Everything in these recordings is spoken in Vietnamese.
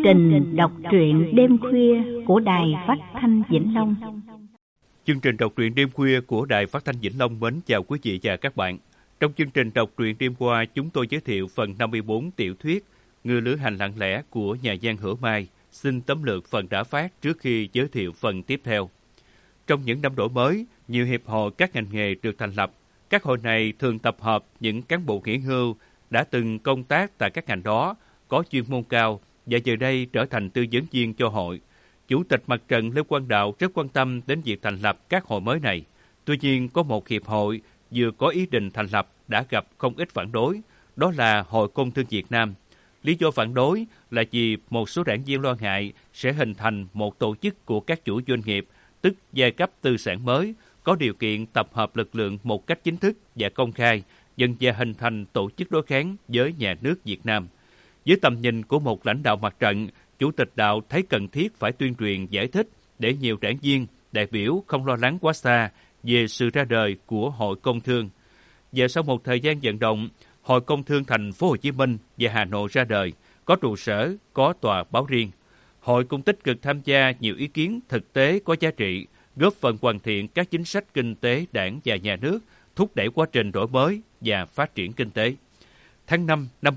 trình đọc truyện đêm khuya của Đài Phát thanh Vĩnh Long. Chương trình đọc truyện đêm khuya của Đài Phát thanh Vĩnh Long mến chào quý vị và các bạn. Trong chương trình đọc truyện đêm qua, chúng tôi giới thiệu phần 54 tiểu thuyết Người lữ hành lặng lẽ của nhà văn Hửa Mai. Xin tóm lược phần đã phát trước khi giới thiệu phần tiếp theo. Trong những năm đổi mới, nhiều hiệp hội các ngành nghề được thành lập. Các hội này thường tập hợp những cán bộ nghỉ hưu đã từng công tác tại các ngành đó, có chuyên môn cao và giờ đây trở thành tư vấn viên cho hội. Chủ tịch Mặt trận Lê Quang Đạo rất quan tâm đến việc thành lập các hội mới này. Tuy nhiên, có một hiệp hội vừa có ý định thành lập đã gặp không ít phản đối, đó là Hội Công thương Việt Nam. Lý do phản đối là vì một số đảng viên lo ngại sẽ hình thành một tổ chức của các chủ doanh nghiệp, tức giai cấp tư sản mới, có điều kiện tập hợp lực lượng một cách chính thức và công khai, dần dà hình thành tổ chức đối kháng với nhà nước Việt Nam. Dưới tầm nhìn của một lãnh đạo mặt trận, Chủ tịch Đạo thấy cần thiết phải tuyên truyền giải thích để nhiều đảng viên, đại biểu không lo lắng quá xa về sự ra đời của Hội Công thương. Và sau một thời gian vận động, Hội Công thương thành phố Hồ Chí Minh và Hà Nội ra đời, có trụ sở, có tòa báo riêng. Hội cũng tích cực tham gia nhiều ý kiến thực tế có giá trị, góp phần hoàn thiện các chính sách kinh tế đảng và nhà nước, thúc đẩy quá trình đổi mới và phát triển kinh tế. Tháng 5 năm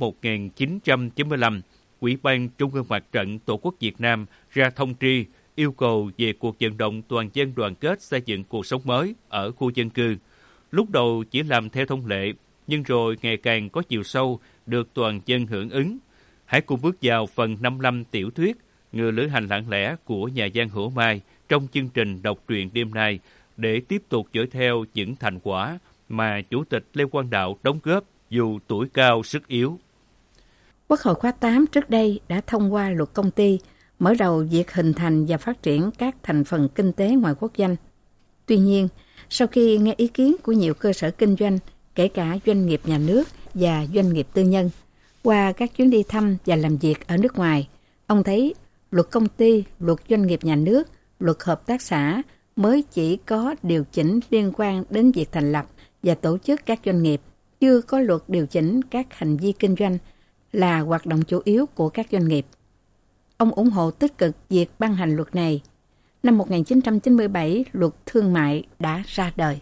1995, Ủy ban Trung ương Mặt trận Tổ quốc Việt Nam ra thông tri yêu cầu về cuộc vận động toàn dân đoàn kết xây dựng cuộc sống mới ở khu dân cư. Lúc đầu chỉ làm theo thông lệ, nhưng rồi ngày càng có chiều sâu được toàn dân hưởng ứng. Hãy cùng bước vào phần 55 tiểu thuyết Người lữ hành lặng lẽ của nhà văn Hửa Mai trong chương trình đọc truyện đêm nay để tiếp tục dõi theo những thành quả mà Chủ tịch Lê Quang Đạo đóng góp dù tuổi cao sức yếu. Quốc hội khóa 8 trước đây đã thông qua luật công ty, mở đầu việc hình thành và phát triển các thành phần kinh tế ngoài quốc doanh. Tuy nhiên, sau khi nghe ý kiến của nhiều cơ sở kinh doanh, kể cả doanh nghiệp nhà nước và doanh nghiệp tư nhân, qua các chuyến đi thăm và làm việc ở nước ngoài, ông thấy luật công ty, luật doanh nghiệp nhà nước, luật hợp tác xã mới chỉ có điều chỉnh liên quan đến việc thành lập và tổ chức các doanh nghiệp, chưa có luật điều chỉnh các hành vi kinh doanh là hoạt động chủ yếu của các doanh nghiệp. Ông ủng hộ tích cực việc ban hành luật này. Năm 1997, luật thương mại đã ra đời.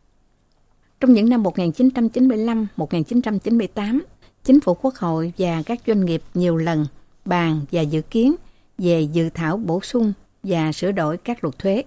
Trong những năm 1995-1998, Chính phủ Quốc hội và các doanh nghiệp nhiều lần bàn và dự kiến về dự thảo bổ sung và sửa đổi các luật thuế.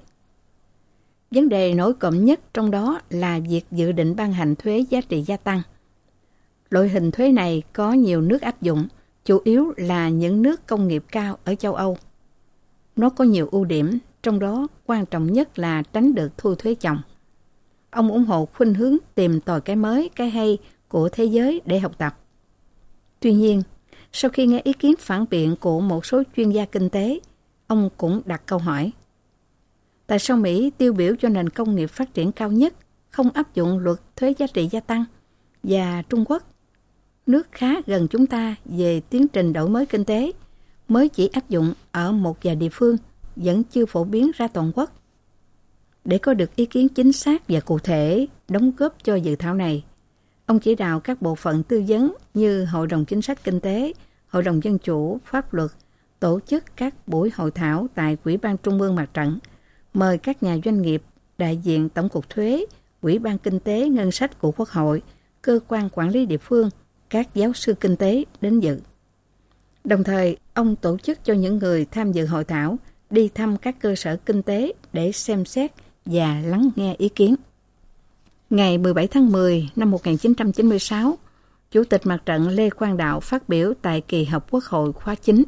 Vấn đề nổi cộm nhất trong đó là việc dự định ban hành thuế giá trị gia tăng. Loại hình thuế này có nhiều nước áp dụng, chủ yếu là những nước công nghiệp cao ở châu Âu. Nó có nhiều ưu điểm, trong đó quan trọng nhất là tránh được thu thuế chồng. Ông ủng hộ khuynh hướng tìm tòi cái mới, cái hay của thế giới để học tập. Tuy nhiên, sau khi nghe ý kiến phản biện của một số chuyên gia kinh tế, ông cũng đặt câu hỏi. Tại sao Mỹ tiêu biểu cho nền công nghiệp phát triển cao nhất không áp dụng luật thuế giá trị gia tăng, và Trung Quốc, nước khá gần chúng ta về tiến trình đổi mới kinh tế, mới chỉ áp dụng ở một vài địa phương, vẫn chưa phổ biến ra toàn quốc? Để có được ý kiến chính xác và cụ thể đóng góp cho dự thảo này, ông chỉ đạo các bộ phận tư vấn như Hội đồng Chính sách Kinh tế, Hội đồng Dân chủ, Pháp luật tổ chức các buổi hội thảo tại Ủy ban Trung ương Mặt trận, mời các nhà doanh nghiệp, đại diện Tổng cục Thuế, Ủy ban Kinh tế Ngân sách của Quốc hội, cơ quan quản lý địa phương, các giáo sư kinh tế đến dự. Đồng thời, ông tổ chức cho những người tham dự hội thảo đi thăm các cơ sở kinh tế để xem xét và lắng nghe ý kiến. Ngày 17 tháng 10 năm 1996, Chủ tịch Mặt trận Lê Quang Đạo phát biểu tại kỳ họp Quốc hội khóa 9.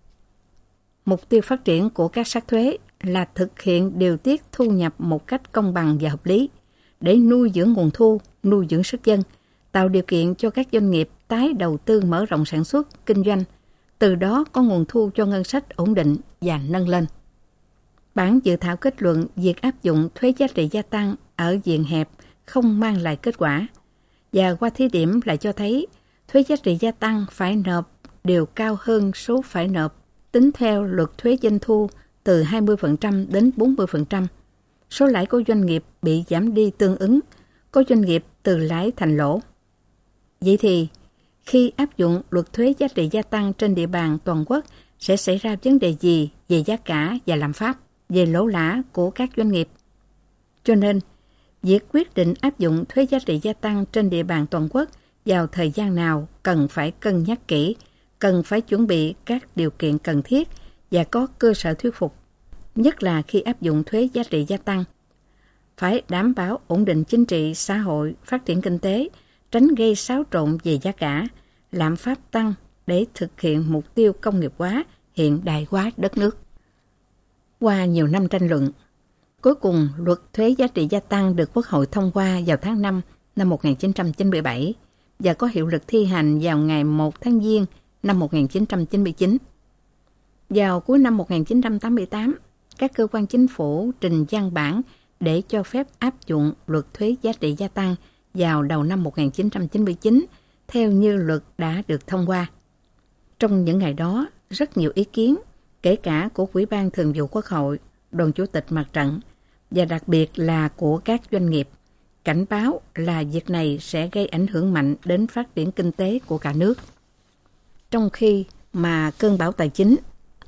Mục tiêu phát triển của các sắc thuế là thực hiện điều tiết thu nhập một cách công bằng và hợp lý, để nuôi dưỡng nguồn thu, nuôi dưỡng sức dân, tạo điều kiện cho các doanh nghiệp tái đầu tư mở rộng sản xuất, kinh doanh, từ đó có nguồn thu cho ngân sách ổn định và nâng lên. Bản dự thảo kết luận việc áp dụng thuế giá trị gia tăng ở diện hẹp không mang lại kết quả, và qua thí điểm lại cho thấy thuế giá trị gia tăng phải nộp đều cao hơn số phải nộp tính theo luật thuế doanh thu từ 20% đến 40%. Số lãi của doanh nghiệp bị giảm đi tương ứng, có doanh nghiệp từ lãi thành lỗ. Vậy thì, khi áp dụng luật thuế giá trị gia tăng trên địa bàn toàn quốc sẽ xảy ra vấn đề gì về giá cả và lạm phát, về lỗ lã của các doanh nghiệp. Cho nên, việc quyết định áp dụng thuế giá trị gia tăng trên địa bàn toàn quốc vào thời gian nào cần phải cân nhắc kỹ, cần phải chuẩn bị các điều kiện cần thiết và có cơ sở thuyết phục, nhất là khi áp dụng thuế giá trị gia tăng. Phải đảm bảo ổn định chính trị, xã hội, phát triển kinh tế, tránh gây xáo trộn về giá cả, lạm phát tăng để thực hiện mục tiêu công nghiệp hóa, hiện đại hóa đất nước. Qua nhiều năm tranh luận, cuối cùng luật thuế giá trị gia tăng được Quốc hội thông qua vào tháng 5 năm 1997 và có hiệu lực thi hành vào ngày 1 tháng Giêng năm 1999. Vào cuối năm 1988, các cơ quan chính phủ trình văn bản để cho phép áp dụng luật thuế giá trị gia tăng vào đầu năm 1999 theo như luật đã được thông qua. Trong những ngày đó, rất nhiều ý kiến, kể cả của Ủy ban Thường vụ Quốc hội, Đoàn Chủ tịch Mặt trận và đặc biệt là của các doanh nghiệp, cảnh báo là việc này sẽ gây ảnh hưởng mạnh đến phát triển kinh tế của cả nước. Trong khi mà cơn bão tài chính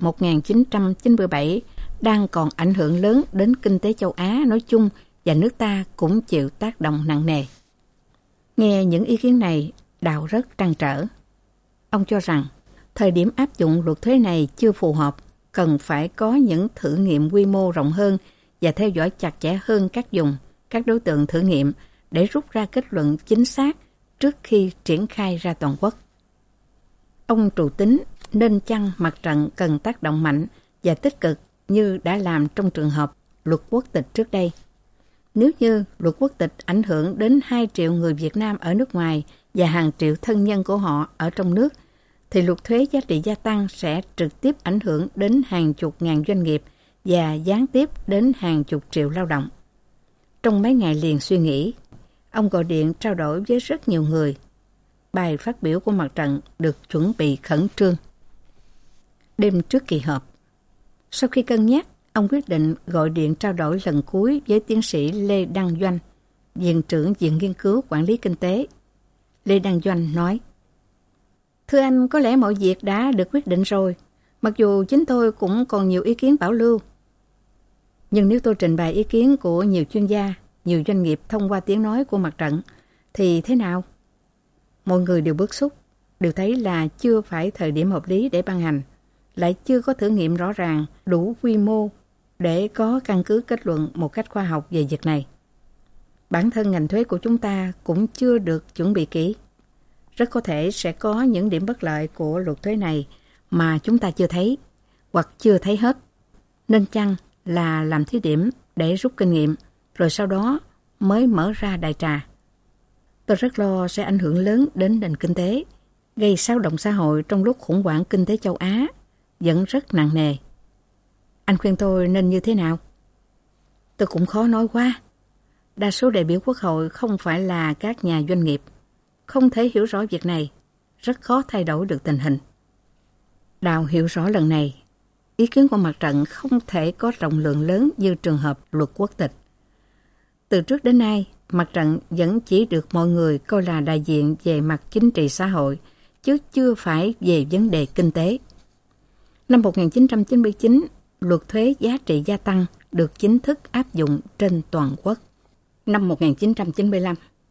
1997 đang còn ảnh hưởng lớn đến kinh tế châu Á nói chung và nước ta cũng chịu tác động nặng nề. Nghe những ý kiến này, Đào rất trăn trở. Ông cho rằng thời điểm áp dụng luật thuế này chưa phù hợp, cần phải có những thử nghiệm quy mô rộng hơn và theo dõi chặt chẽ hơn các vùng, các đối tượng thử nghiệm để rút ra kết luận chính xác trước khi triển khai ra toàn quốc. Ông trù tính nên chăng Mặt trận cần tác động mạnh và tích cực như đã làm trong trường hợp luật quốc tịch trước đây. Nếu như luật quốc tịch ảnh hưởng đến 2 triệu người Việt Nam ở nước ngoài và hàng triệu thân nhân của họ ở trong nước, thì luật thuế giá trị gia tăng sẽ trực tiếp ảnh hưởng đến hàng chục ngàn doanh nghiệp và gián tiếp đến hàng chục triệu lao động. Trong mấy ngày liền suy nghĩ, ông gọi điện trao đổi với rất nhiều người. Bài phát biểu của Mặt trận được chuẩn bị khẩn trương. Đêm trước kỳ họp, sau khi cân nhắc, ông quyết định gọi điện trao đổi lần cuối với tiến sĩ Lê Đăng Doanh, Viện trưởng Viện Nghiên cứu Quản lý Kinh tế. Lê Đăng Doanh nói: "Thưa anh, có lẽ mọi việc đã được quyết định rồi, mặc dù chính tôi cũng còn nhiều ý kiến bảo lưu. Nhưng nếu tôi trình bày ý kiến của nhiều chuyên gia, nhiều doanh nghiệp thông qua tiếng nói của Mặt trận, thì thế nào? Mọi người đều bức xúc, đều thấy là chưa phải thời điểm hợp lý để ban hành, lại chưa có thử nghiệm rõ ràng, đủ quy mô để có căn cứ kết luận một cách khoa học về việc này. Bản thân ngành thuế của chúng ta cũng chưa được chuẩn bị kỹ. Rất có thể sẽ có những điểm bất lợi của luật thuế này mà chúng ta chưa thấy, hoặc chưa thấy hết. Nên chăng là làm thí điểm để rút kinh nghiệm, rồi sau đó mới mở ra đại trà. Tôi rất lo sẽ ảnh hưởng lớn đến nền kinh tế, gây xáo động xã hội trong lúc khủng hoảng kinh tế châu Á vẫn rất nặng nề. Anh khuyên tôi nên như thế nào?" Tôi cũng khó nói quá. Đa số đại biểu Quốc hội không phải là các nhà doanh nghiệp, không thể hiểu rõ việc này, rất khó thay đổi được tình hình. Đào hiểu rõ lần này, ý kiến của Mặt trận không thể có trọng lượng lớn như trường hợp luật quốc tịch. Từ trước đến nay, Mặt trận vẫn chỉ được mọi người coi là đại diện về mặt chính trị xã hội, chứ chưa phải về vấn đề kinh tế. Năm 1999, luật thuế giá trị gia tăng được chính thức áp dụng trên toàn quốc. Năm 1995,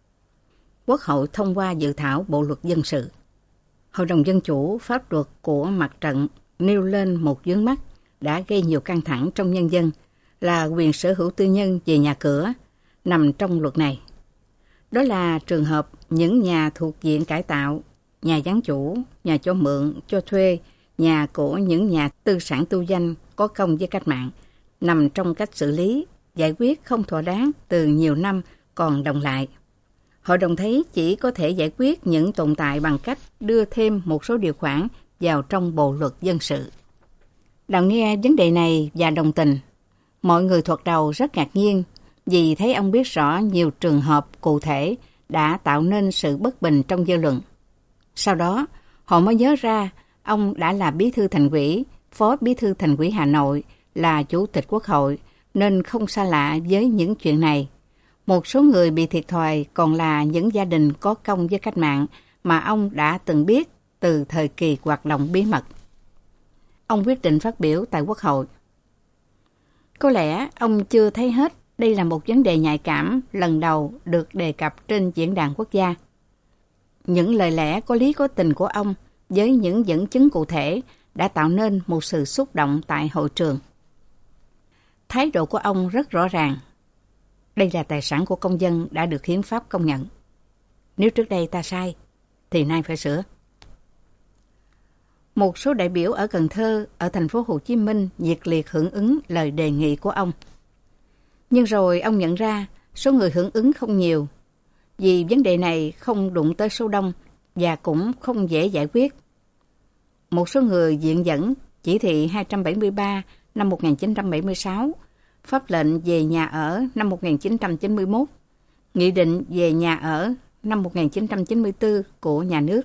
Quốc hội thông qua dự thảo Bộ luật dân sự. Hội đồng Dân chủ pháp luật của Mặt trận nêu lên một vướng mắc đã gây nhiều căng thẳng trong nhân dân là quyền sở hữu tư nhân về nhà cửa nằm trong luật này. Đó là trường hợp những nhà thuộc diện cải tạo, nhà gián chủ, nhà cho mượn, cho thuê, nhà của những nhà tư sản tư doanh có công với cách mạng nằm trong cách xử lý, giải quyết không thỏa đáng từ nhiều năm còn đọng lại. Hội đồng thấy chỉ có thể giải quyết những tồn tại bằng cách đưa thêm một số điều khoản vào trong Bộ luật dân sự. Đào nghe vấn đề này và đồng tình. Mọi người thoạt đầu rất ngạc nhiên vì thấy ông biết rõ nhiều trường hợp cụ thể đã tạo nên sự bất bình trong dư luận. Sau đó, họ mới nhớ ra ông đã là bí thư thành ủy, phó bí thư thành ủy Hà Nội, là chủ tịch Quốc hội, nên không xa lạ với những chuyện này. Một số người bị thiệt thòi còn là những gia đình có công với cách mạng mà ông đã từng biết từ thời kỳ hoạt động bí mật. ông quyết định phát biểu tại Quốc hội. Có lẽ ông chưa thấy hết đây là một vấn đề nhạy cảm lần đầu được đề cập trên diễn đàn quốc gia. Những lời lẽ có lý có tình của ông với những dẫn chứng cụ thể đã tạo nên một sự xúc động tại hội trường. Thái độ của ông rất rõ ràng. Đây là tài sản của công dân đã được hiến pháp công nhận. Nếu trước đây ta sai, thì nay phải sửa. Một số đại biểu ở Cần Thơ, ở thành phố Hồ Chí Minh nhiệt liệt hưởng ứng lời đề nghị của ông. Nhưng rồi ông nhận ra số người hưởng ứng không nhiều, vì vấn đề này không đụng tới số đông và cũng không dễ giải quyết. Một số người viện dẫn chỉ thị 273 năm 1976, pháp lệnh về nhà ở năm 1991, nghị định về nhà ở năm 1994 của nhà nước.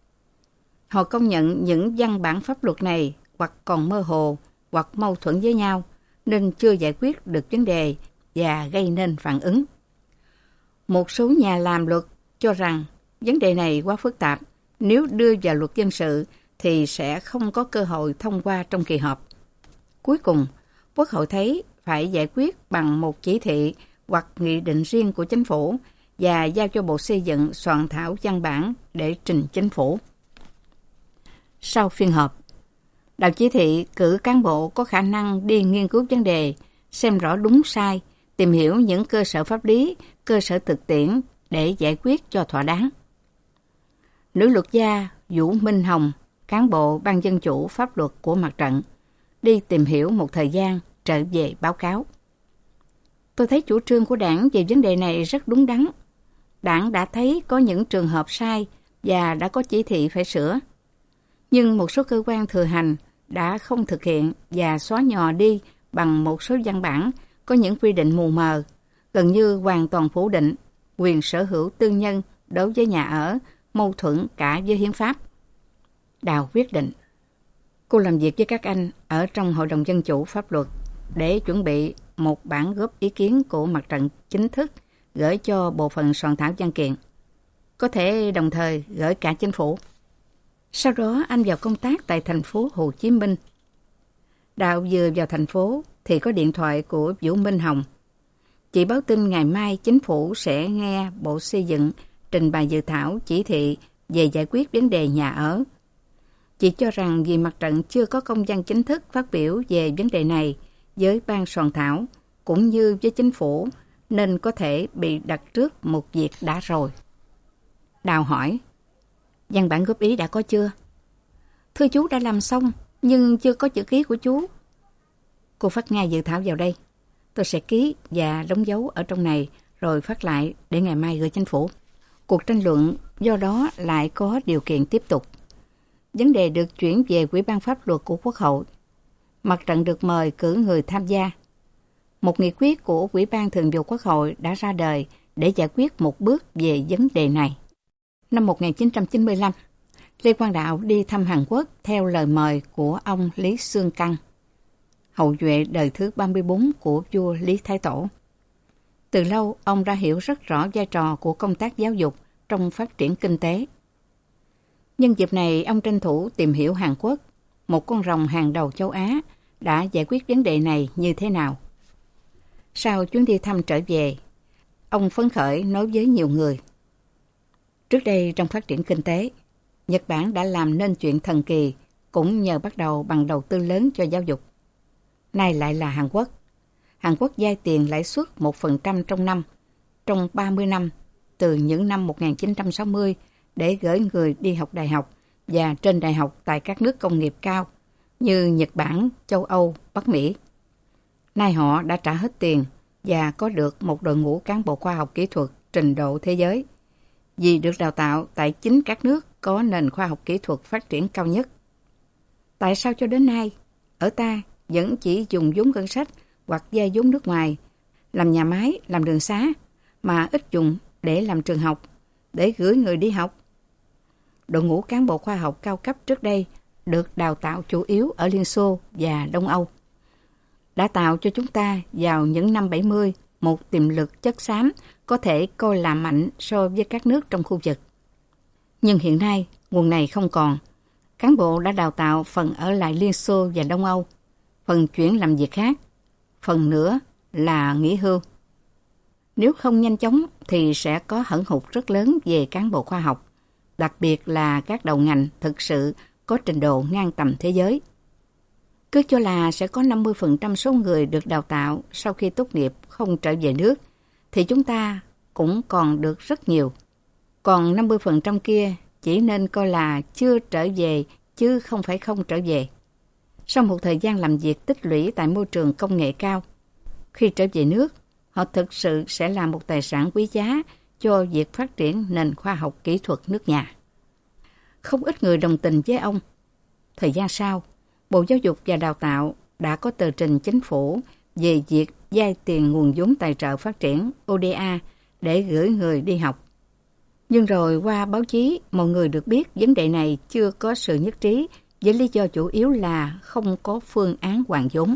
Họ công nhận những văn bản pháp luật này hoặc còn mơ hồ hoặc mâu thuẫn với nhau nên chưa giải quyết được vấn đề và gây nên phản ứng. Một số nhà làm luật cho rằng vấn đề này quá phức tạp, nếu đưa vào luật dân sự thì sẽ không có cơ hội thông qua trong kỳ họp. Cuối cùng, Quốc hội thấy phải giải quyết bằng một chỉ thị hoặc nghị định riêng của chính phủ và giao cho Bộ Xây dựng soạn thảo văn bản để trình chính phủ. Sau phiên họp, đạo chỉ thị cử cán bộ có khả năng đi nghiên cứu vấn đề, xem rõ đúng sai, tìm hiểu những cơ sở pháp lý, cơ sở thực tiễn để giải quyết cho thỏa đáng. Nữ luật gia Vũ Minh Hồng, cán bộ Ban Dân chủ Pháp luật của Mặt trận, đi tìm hiểu một thời gian trở về báo cáo. Tôi thấy chủ trương của Đảng về vấn đề này rất đúng đắn. Đảng đã thấy có những trường hợp sai và đã có chỉ thị phải sửa. Nhưng một số cơ quan thừa hành đã không thực hiện và xóa nhòa đi bằng một số văn bản có những quy định mù mờ, gần như hoàn toàn phủ định quyền sở hữu tư nhân đối với nhà ở, mâu thuẫn cả với hiến pháp. Đào quyết định. Cô làm việc với các anh ở trong Hội đồng Dân chủ Pháp luật để chuẩn bị một bản góp ý kiến của Mặt trận chính thức gửi cho bộ phận soạn thảo văn kiện. Có thể đồng thời gửi cả chính phủ. Sau đó anh vào công tác tại thành phố Hồ Chí Minh. Đào vừa vào thành phố thì có điện thoại của Vũ Minh Hồng. Chị báo tin ngày mai chính phủ sẽ nghe Bộ Xây dựng trình bày dự thảo chỉ thị về giải quyết vấn đề nhà ở. Chị cho rằng vì Mặt trận chưa có công văn chính thức phát biểu về vấn đề này với ban soạn thảo cũng như với chính phủ nên có thể bị đặt trước một việc đã rồi. Đào hỏi, văn bản góp ý đã có chưa? Thưa chú đã làm xong nhưng chưa có chữ ký của chú. Cô phát ngay dự thảo vào đây. Tôi sẽ ký và đóng dấu ở trong này rồi phát lại để ngày mai gửi chính phủ. Cuộc tranh luận do đó lại có điều kiện tiếp tục. Vấn đề được chuyển về Ủy ban Pháp luật của Quốc hội. Mặt trận được mời cử người tham gia. Một nghị quyết của Ủy ban Thường vụ Quốc hội đã ra đời để giải quyết một bước về vấn đề này. Năm 1995, Lê Quang Đạo đi thăm Hàn Quốc theo lời mời của ông Lý Xương Căng, hậu duệ đời thứ 34 của vua Lý Thái Tổ. Từ lâu, ông đã hiểu rất rõ vai trò của công tác giáo dục trong phát triển kinh tế. Nhân dịp này, ông tranh thủ tìm hiểu Hàn Quốc, một con rồng hàng đầu châu Á, đã giải quyết vấn đề này như thế nào. Sau chuyến đi thăm trở về, ông phấn khởi nói với nhiều người. Trước đây trong phát triển kinh tế, Nhật Bản đã làm nên chuyện thần kỳ, cũng nhờ bắt đầu bằng đầu tư lớn cho giáo dục. Nay lại là Hàn Quốc. Hàn Quốc vay tiền lãi suất 1% trong năm, trong 30 năm, từ những năm 1960 để gửi người đi học đại học và trên đại học tại các nước công nghiệp cao như Nhật Bản, châu Âu, Bắc Mỹ. Nay họ đã trả hết tiền và có được một đội ngũ cán bộ khoa học kỹ thuật trình độ thế giới, vì được đào tạo tại chính các nước có nền khoa học kỹ thuật phát triển cao nhất. Tại sao cho đến nay, ở ta vẫn chỉ dùng vốn ngân sách hoặc vay vốn nước ngoài, làm nhà máy, làm đường xá, mà ít dùng để làm trường học, để gửi người đi học? Đội ngũ cán bộ khoa học cao cấp trước đây được đào tạo chủ yếu ở Liên Xô và Đông Âu, đã tạo cho chúng ta vào những năm 70 một tiềm lực chất xám có thể coi là mạnh so với các nước trong khu vực. Nhưng hiện nay, nguồn này không còn. Cán bộ đã đào tạo phần ở lại Liên Xô và Đông Âu, phần chuyển làm việc khác, phần nữa là nghỉ hưu. Nếu không nhanh chóng thì sẽ có hẫng hụt rất lớn về cán bộ khoa học, đặc biệt là các đầu ngành thực sự có trình độ ngang tầm thế giới. Cứ cho là sẽ có 50% số người được đào tạo sau khi tốt nghiệp không trở về nước, thì chúng ta cũng còn được rất nhiều. Còn 50% kia chỉ nên coi là chưa trở về chứ không phải không trở về. Sau một thời gian làm việc tích lũy tại môi trường công nghệ cao, khi trở về nước, họ thực sự sẽ là một tài sản quý giá cho việc phát triển nền khoa học kỹ thuật nước nhà. Không ít người đồng tình với ông. Thời gian sau, Bộ Giáo dục và Đào tạo đã có tờ trình chính phủ về việc vay tiền nguồn vốn tài trợ phát triển ODA để gửi người đi học. Nhưng rồi qua báo chí, mọi người được biết vấn đề này chưa có sự nhất trí với lý do chủ yếu là không có phương án hoàn vốn.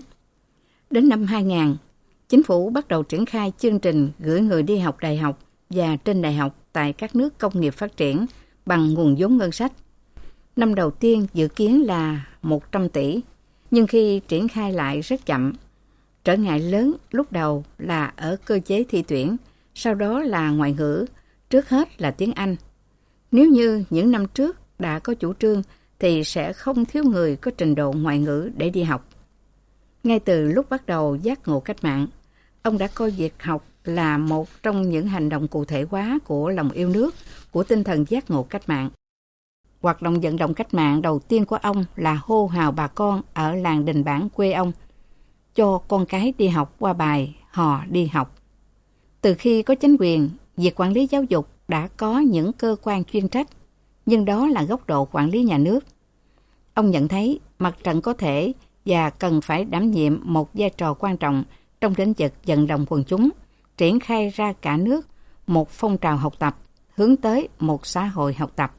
Đến năm 2000, chính phủ bắt đầu triển khai chương trình gửi người đi học đại học và trên đại học tại các nước công nghiệp phát triển bằng nguồn vốn ngân sách. Năm đầu tiên dự kiến là 100 tỷ, nhưng khi triển khai lại rất chậm. Trở ngại lớn lúc đầu là ở cơ chế thi tuyển, sau đó là ngoại ngữ, trước hết là tiếng Anh. Nếu như những năm trước đã có chủ trương thì sẽ không thiếu người có trình độ ngoại ngữ để đi học. Ngay từ lúc bắt đầu giác ngộ cách mạng, ông đã coi việc học là một trong những hành động cụ thể hóa của lòng yêu nước, của tinh thần giác ngộ cách mạng. Hoạt động vận động cách mạng đầu tiên của ông là hô hào bà con ở làng Đình Bản quê ông cho con cái đi học qua bài hò đi học. Từ khi có chính quyền, việc quản lý giáo dục đã có những cơ quan chuyên trách, nhưng đó là góc độ quản lý nhà nước. Ông nhận thấy mặt trận có thể và cần phải đảm nhiệm một vai trò quan trọng trong lĩnh vực vận động quần chúng, triển khai ra cả nước một phong trào học tập, hướng tới một xã hội học tập.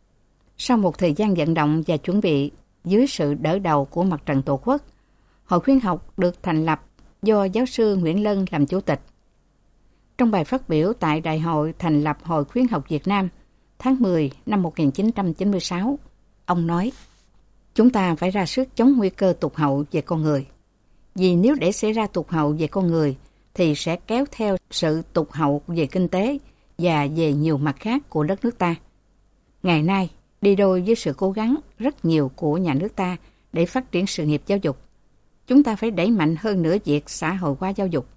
Sau một thời gian vận động và chuẩn bị, dưới sự đỡ đầu của Mặt trận Tổ quốc, Hội khuyến học được thành lập do giáo sư Nguyễn Lân làm chủ tịch. Trong bài phát biểu tại Đại hội thành lập Hội khuyến học Việt Nam tháng 10 năm 1996, ông nói: "Chúng ta phải ra sức chống nguy cơ tụt hậu về con người. Vì nếu để xảy ra tụt hậu về con người, thì sẽ kéo theo sự tụt hậu về kinh tế và về nhiều mặt khác của đất nước ta. Ngày nay, đi đôi với sự cố gắng rất nhiều của nhà nước ta để phát triển sự nghiệp giáo dục, chúng ta phải đẩy mạnh hơn nữa việc xã hội hóa giáo dục.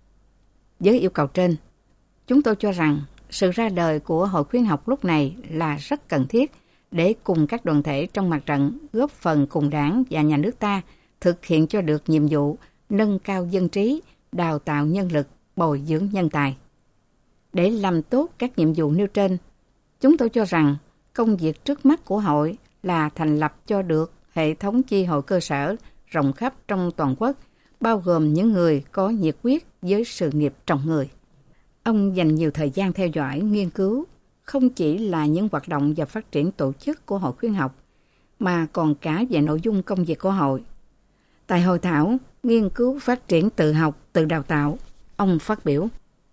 Với yêu cầu trên, chúng tôi cho rằng sự ra đời của Hội khuyến học lúc này là rất cần thiết để cùng các đoàn thể trong mặt trận góp phần cùng Đảng và nhà nước ta thực hiện cho được nhiệm vụ nâng cao dân trí, đào tạo nhân lực, bồi dưỡng nhân tài. Để làm tốt các nhiệm vụ nêu trên, chúng tôi cho rằng công việc trước mắt của hội là thành lập cho được hệ thống chi hội cơ sở rộng khắp trong toàn quốc, bao gồm những người có nhiệt huyết với sự nghiệp trồng người." Ông dành nhiều thời gian theo dõi, nghiên cứu, không chỉ là những hoạt động và phát triển tổ chức của Hội khuyến học, mà còn cả về nội dung công việc của hội. Tại hội thảo nghiên cứu phát triển tự học, tự đào tạo, ông phát biểu: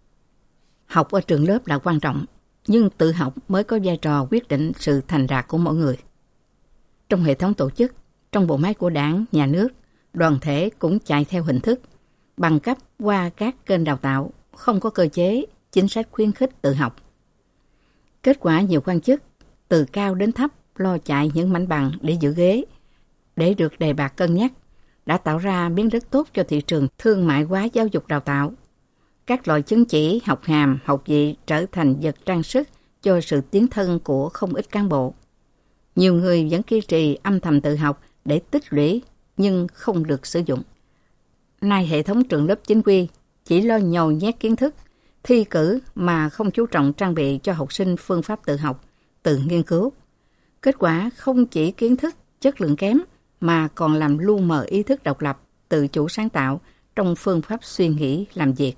"Học ở trường lớp là quan trọng, nhưng tự học mới có vai trò quyết định sự thành đạt của mỗi người. Trong hệ thống tổ chức, trong bộ máy của Đảng, nhà nước, đoàn thể cũng chạy theo hình thức, bằng cấp qua các kênh đào tạo, không có cơ chế, chính sách khuyến khích tự học. Kết quả nhiều quan chức, từ cao đến thấp, lo chạy những mảnh bằng để giữ ghế, để được đề bạt cân nhắc, đã tạo ra miếng đất tốt cho thị trường thương mại hóa giáo dục đào tạo. Các loại chứng chỉ, học hàm, học vị trở thành vật trang sức cho sự tiến thân của không ít cán bộ. Nhiều người vẫn kiên trì âm thầm tự học để tích lũy nhưng không được sử dụng. Nay hệ thống trường lớp chính quy chỉ lo nhồi nhét kiến thức, thi cử mà không chú trọng trang bị cho học sinh phương pháp tự học, tự nghiên cứu. Kết quả không chỉ kiến thức chất lượng kém mà còn làm lu mờ ý thức độc lập, tự chủ sáng tạo trong phương pháp suy nghĩ làm việc."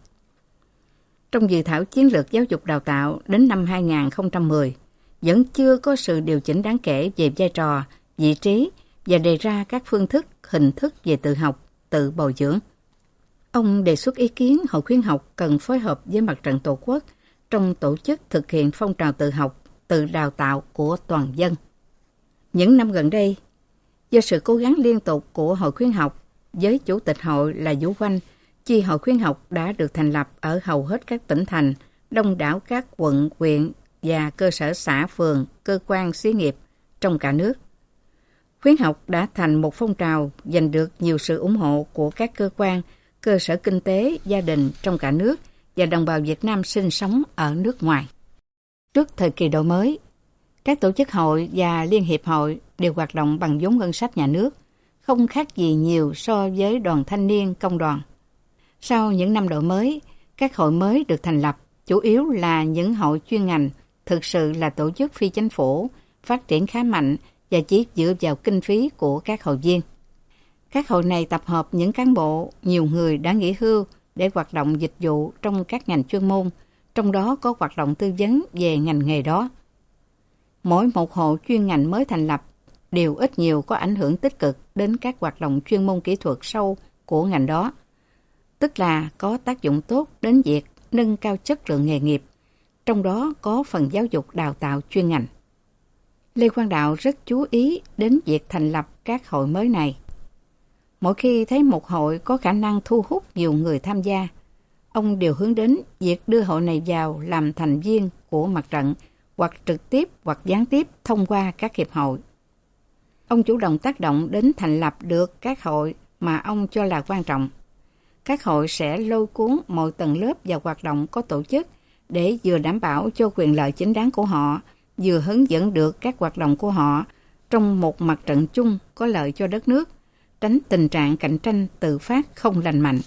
Trong dự thảo chiến lược giáo dục đào tạo đến năm 2010, vẫn chưa có sự điều chỉnh đáng kể về vai trò, vị trí và đề ra các phương thức, hình thức về tự học, tự bồi dưỡng. Ông đề xuất ý kiến Hội khuyến học cần phối hợp với Mặt trận Tổ quốc trong tổ chức thực hiện phong trào tự học, tự đào tạo của toàn dân. Những năm gần đây, do sự cố gắng liên tục của Hội khuyến học, với chủ tịch hội là Vũ Oanh, chi hội khuyến học đã được thành lập ở hầu hết các tỉnh thành, đông đảo các quận, huyện và cơ sở xã, phường, cơ quan, xí nghiệp trong cả nước. Khuyến học đã thành một phong trào giành được nhiều sự ủng hộ của các cơ quan, cơ sở kinh tế, gia đình trong cả nước và đồng bào Việt Nam sinh sống ở nước ngoài. Trước thời kỳ đổi mới, các tổ chức hội và liên hiệp hội đều hoạt động bằng vốn ngân sách nhà nước, không khác gì nhiều so với đoàn thanh niên công đoàn. Sau những năm đổi mới, các hội mới được thành lập, chủ yếu là những hội chuyên ngành, thực sự là tổ chức phi chính phủ, phát triển khá mạnh và chỉ dựa vào kinh phí của các hội viên. Các hội này tập hợp những cán bộ, nhiều người đã nghỉ hưu để hoạt động dịch vụ trong các ngành chuyên môn, trong đó có hoạt động tư vấn về ngành nghề đó. Mỗi một hội chuyên ngành mới thành lập đều ít nhiều có ảnh hưởng tích cực đến các hoạt động chuyên môn kỹ thuật sâu của ngành đó, tức là có tác dụng tốt đến việc nâng cao chất lượng nghề nghiệp, trong đó có phần giáo dục đào tạo chuyên ngành. Lê Quang Đạo rất chú ý đến việc thành lập các hội mới này. Mỗi khi thấy một hội có khả năng thu hút nhiều người tham gia, ông đều hướng đến việc đưa hội này vào làm thành viên của mặt trận, hoặc trực tiếp hoặc gián tiếp thông qua các hiệp hội. Ông chủ động tác động đến thành lập được các hội mà ông cho là quan trọng. Các hội sẽ lôi cuốn mọi tầng lớp vào hoạt động có tổ chức để vừa đảm bảo cho quyền lợi chính đáng của họ, vừa hướng dẫn được các hoạt động của họ trong một mặt trận chung có lợi cho đất nước, tránh tình trạng cạnh tranh tự phát không lành mạnh.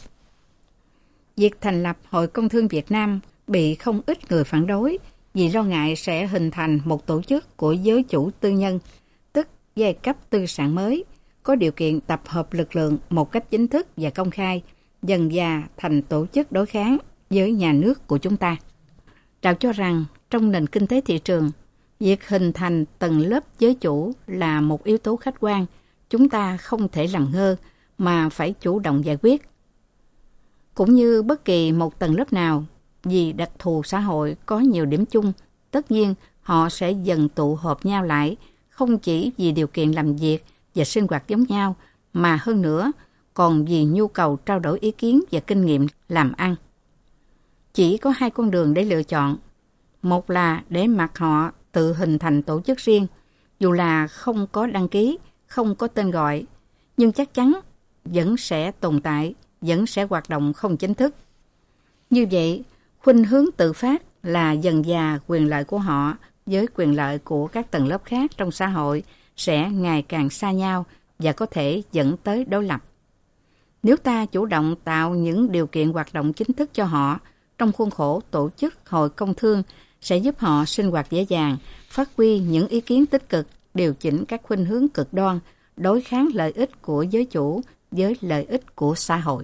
Việc thành lập Hội Công thương Việt Nam bị không ít người phản đối vì lo ngại sẽ hình thành một tổ chức của giới chủ tư nhân, tức giai cấp tư sản mới, có điều kiện tập hợp lực lượng một cách chính thức và công khai, dần dà thành tổ chức đối kháng với nhà nước của chúng ta. Đạo cho rằng trong nền kinh tế thị trường, việc hình thành tầng lớp giới chủ là một yếu tố khách quan, chúng ta không thể làm ngơ mà phải chủ động giải quyết. Cũng như bất kỳ một tầng lớp nào, vì đặc thù xã hội có nhiều điểm chung, tất nhiên họ sẽ dần tụ họp nhau lại, không chỉ vì điều kiện làm việc và sinh hoạt giống nhau, mà hơn nữa còn vì nhu cầu trao đổi ý kiến và kinh nghiệm làm ăn. Chỉ có hai con đường để lựa chọn. Một là để mặc họ tự hình thành tổ chức riêng, dù là không có đăng ký, không có tên gọi, nhưng chắc chắn vẫn sẽ tồn tại, vẫn sẽ hoạt động không chính thức. Như vậy, khuynh hướng tự phát là dần dà quyền lợi của họ với quyền lợi của các tầng lớp khác trong xã hội sẽ ngày càng xa nhau và có thể dẫn tới đối lập. Nếu ta chủ động tạo những điều kiện hoạt động chính thức cho họ, trong khuôn khổ tổ chức Hội Công thương sẽ giúp họ sinh hoạt dễ dàng, phát huy những ý kiến tích cực, điều chỉnh các khuynh hướng cực đoan, đối kháng lợi ích của giới chủ với lợi ích của xã hội.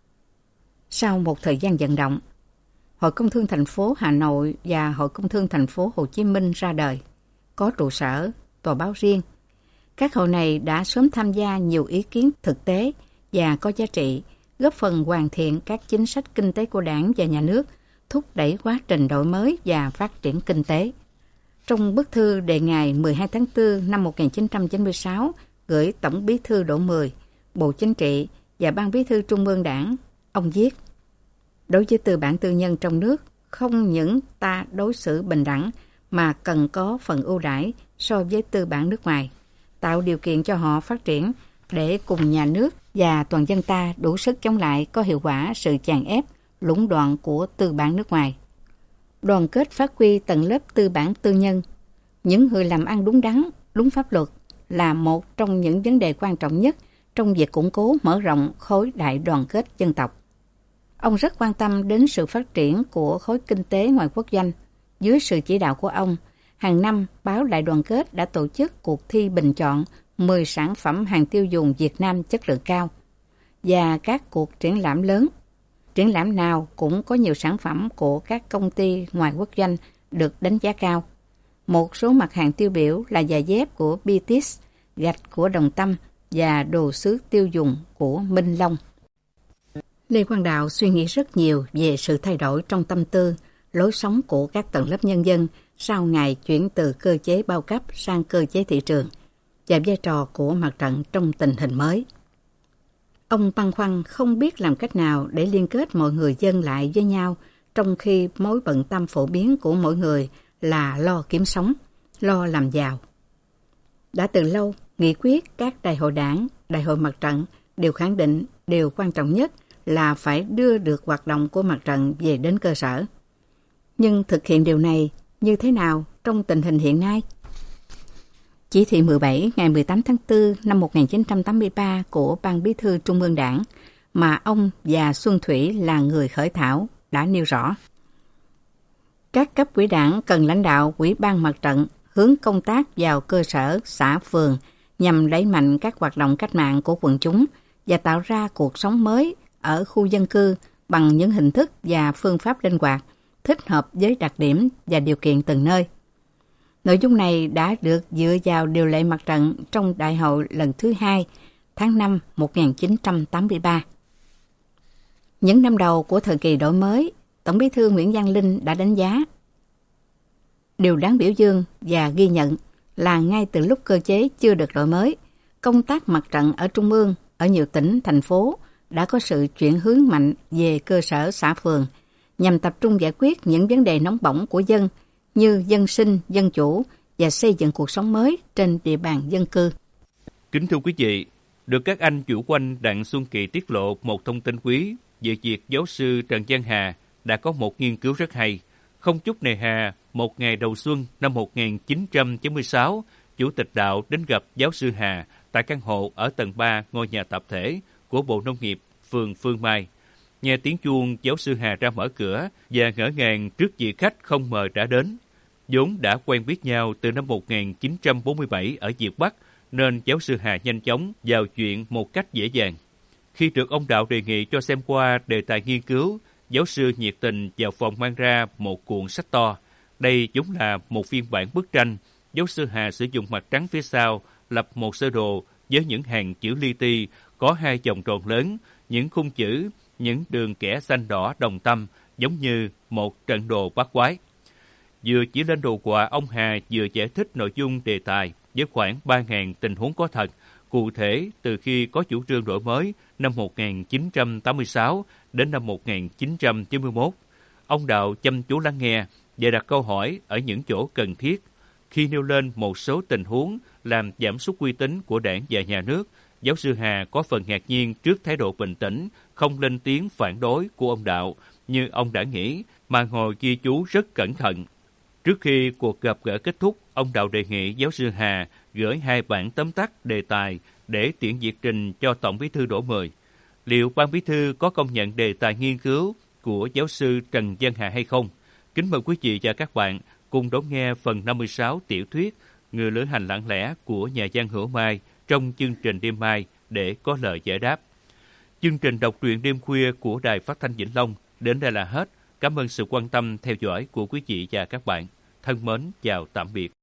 Sau một thời gian vận động, Hội Công thương thành phố Hà Nội và Hội Công thương thành phố Hồ Chí Minh ra đời, có trụ sở, tòa báo riêng. Các hội này đã sớm tham gia nhiều ý kiến thực tế và có giá trị, góp phần hoàn thiện các chính sách kinh tế của Đảng và Nhà nước, thúc đẩy quá trình đổi mới và phát triển kinh tế. Trong bức thư đề ngày 12 tháng 4 năm 1996 gửi Tổng Bí thư Đỗ Mười, Bộ Chính trị và Ban Bí thư Trung ương Đảng, ông viết: đối với tư bản tư nhân trong nước, không những ta đối xử bình đẳng mà cần có phần ưu đãi so với tư bản nước ngoài, tạo điều kiện cho họ phát triển để cùng nhà nước và toàn dân ta đủ sức chống lại có hiệu quả sự chèn ép, lũng đoạn của tư bản nước ngoài. Đoàn kết phát huy tầng lớp tư bản tư nhân, những người làm ăn đúng đắn, đúng pháp luật là một trong những vấn đề quan trọng nhất trong việc củng cố mở rộng khối đại đoàn kết dân tộc. Ông rất quan tâm đến sự phát triển của khối kinh tế ngoài quốc doanh. Dưới sự chỉ đạo của ông, hàng năm báo Đại đoàn kết đã tổ chức cuộc thi bình chọn 10 sản phẩm hàng tiêu dùng Việt Nam chất lượng cao và các cuộc triển lãm lớn. Triển lãm nào cũng có nhiều sản phẩm của các công ty ngoài quốc doanh được đánh giá cao. Một số mặt hàng tiêu biểu là giày dép của Bitis, gạch của Đồng Tâm và đồ sứ tiêu dùng của Minh Long. Lê Quang Đạo suy nghĩ rất nhiều về sự thay đổi trong tâm tư, lối sống của các tầng lớp nhân dân sau ngày chuyển từ cơ chế bao cấp sang cơ chế thị trường. và vai trò của mặt trận trong tình hình mới. Ông băn khoăn không biết làm cách nào để liên kết mọi người dân lại với nhau, trong khi mối bận tâm phổ biến của mỗi người là lo kiếm sống, lo làm giàu. Đã từ lâu, nghị quyết các đại hội đảng, đại hội mặt trận đều khẳng định điều quan trọng nhất là phải đưa được hoạt động của mặt trận về đến cơ sở. Nhưng thực hiện điều này như thế nào trong tình hình hiện nay? Chỉ thị 17 ngày 18 tháng 4 năm 1983 của Ban Bí thư Trung ương Đảng mà ông và Xuân Thủy là người khởi thảo đã nêu rõ. Các cấp ủy đảng cần lãnh đạo ủy ban mặt trận hướng công tác vào cơ sở, xã, phường nhằm đẩy mạnh các hoạt động cách mạng của quần chúng và tạo ra cuộc sống mới ở khu dân cư bằng những hình thức và phương pháp linh hoạt, thích hợp với đặc điểm và điều kiện từng nơi. Nội dung này đã được dựa vào điều lệ mặt trận trong đại hội lần thứ 2 tháng 5 1983. Những năm đầu của thời kỳ đổi mới, Tổng Bí thư Nguyễn Văn Linh đã đánh giá. Điều đáng biểu dương và ghi nhận là ngay từ lúc cơ chế chưa được đổi mới, công tác mặt trận ở Trung ương, ở nhiều tỉnh, thành phố đã có sự chuyển hướng mạnh về cơ sở xã phường, nhằm tập trung giải quyết những vấn đề nóng bỏng của dân như dân sinh, dân chủ và xây dựng cuộc sống mới trên địa bàn dân cư. Kính thưa quý vị, được các anh chủ quanh Đặng Xuân Kỳ tiết lộ một thông tin quý về việc giáo sư Trần Văn Hà đã có một nghiên cứu rất hay. Không chút nề hà, một ngày đầu xuân năm 1996, Chủ tịch Đạo đến gặp giáo sư Hà tại căn hộ ở tầng 3 ngôi nhà tập thể của Bộ Nông nghiệp, phường Phương Mai. Nghe tiếng chuông, giáo sư Hà ra mở cửa và ngỡ ngàng trước vị khách không mời đã đến. Vốn đã quen biết nhau từ năm 1947 ở Việt Bắc, nên giáo sư Hà nhanh chóng vào chuyện một cách dễ dàng. Khi được ông Đạo đề nghị cho xem qua đề tài nghiên cứu, giáo sư nhiệt tình vào phòng mang ra một cuộn sách to. Đây vốn là một phiên bản bức tranh. Giáo sư Hà sử dụng mặt trắng phía sau, lập một sơ đồ với những hàng chữ li ti, có 2 vòng tròn lớn, những khung chữ, những đường kẻ xanh đỏ đồng tâm, giống như một trận đồ bát quái. Vừa chỉ lên đồ họa, ông Hà vừa giải thích nội dung đề tài với khoảng 3.000 tình huống có thật, cụ thể từ khi có chủ trương đổi mới năm 1986 đến năm 1991. Ông Đạo chăm chú lắng nghe và đặt câu hỏi ở những chỗ cần thiết. Khi nêu lên một số tình huống làm giảm sút uy tín của Đảng và Nhà nước, giáo sư Hà có phần ngạc nhiên trước thái độ bình tĩnh, không lên tiếng phản đối của ông Đạo như ông đã nghĩ, mà ngồi ghi chú rất cẩn thận. Trước khi cuộc gặp gỡ kết thúc, ông Đạo đề nghị giáo sư Hà gửi 2 bản tóm tắt đề tài để tiện duyệt trình cho Tổng Bí thư Đỗ Mười. Liệu Ban Bí thư có công nhận đề tài nghiên cứu của giáo sư Trần Văn Hà hay không? Kính mời quý vị và các bạn cùng đón nghe phần 56 tiểu thuyết Người lữ hành lặng lẽ của nhà văn Hữu Mai trong chương trình đêm mai để có lời giải đáp. Chương trình đọc truyện đêm khuya của Đài Phát thanh Vĩnh Long đến đây là hết. Cảm ơn sự quan tâm theo dõi của quý vị và các bạn. Thân mến, chào tạm biệt.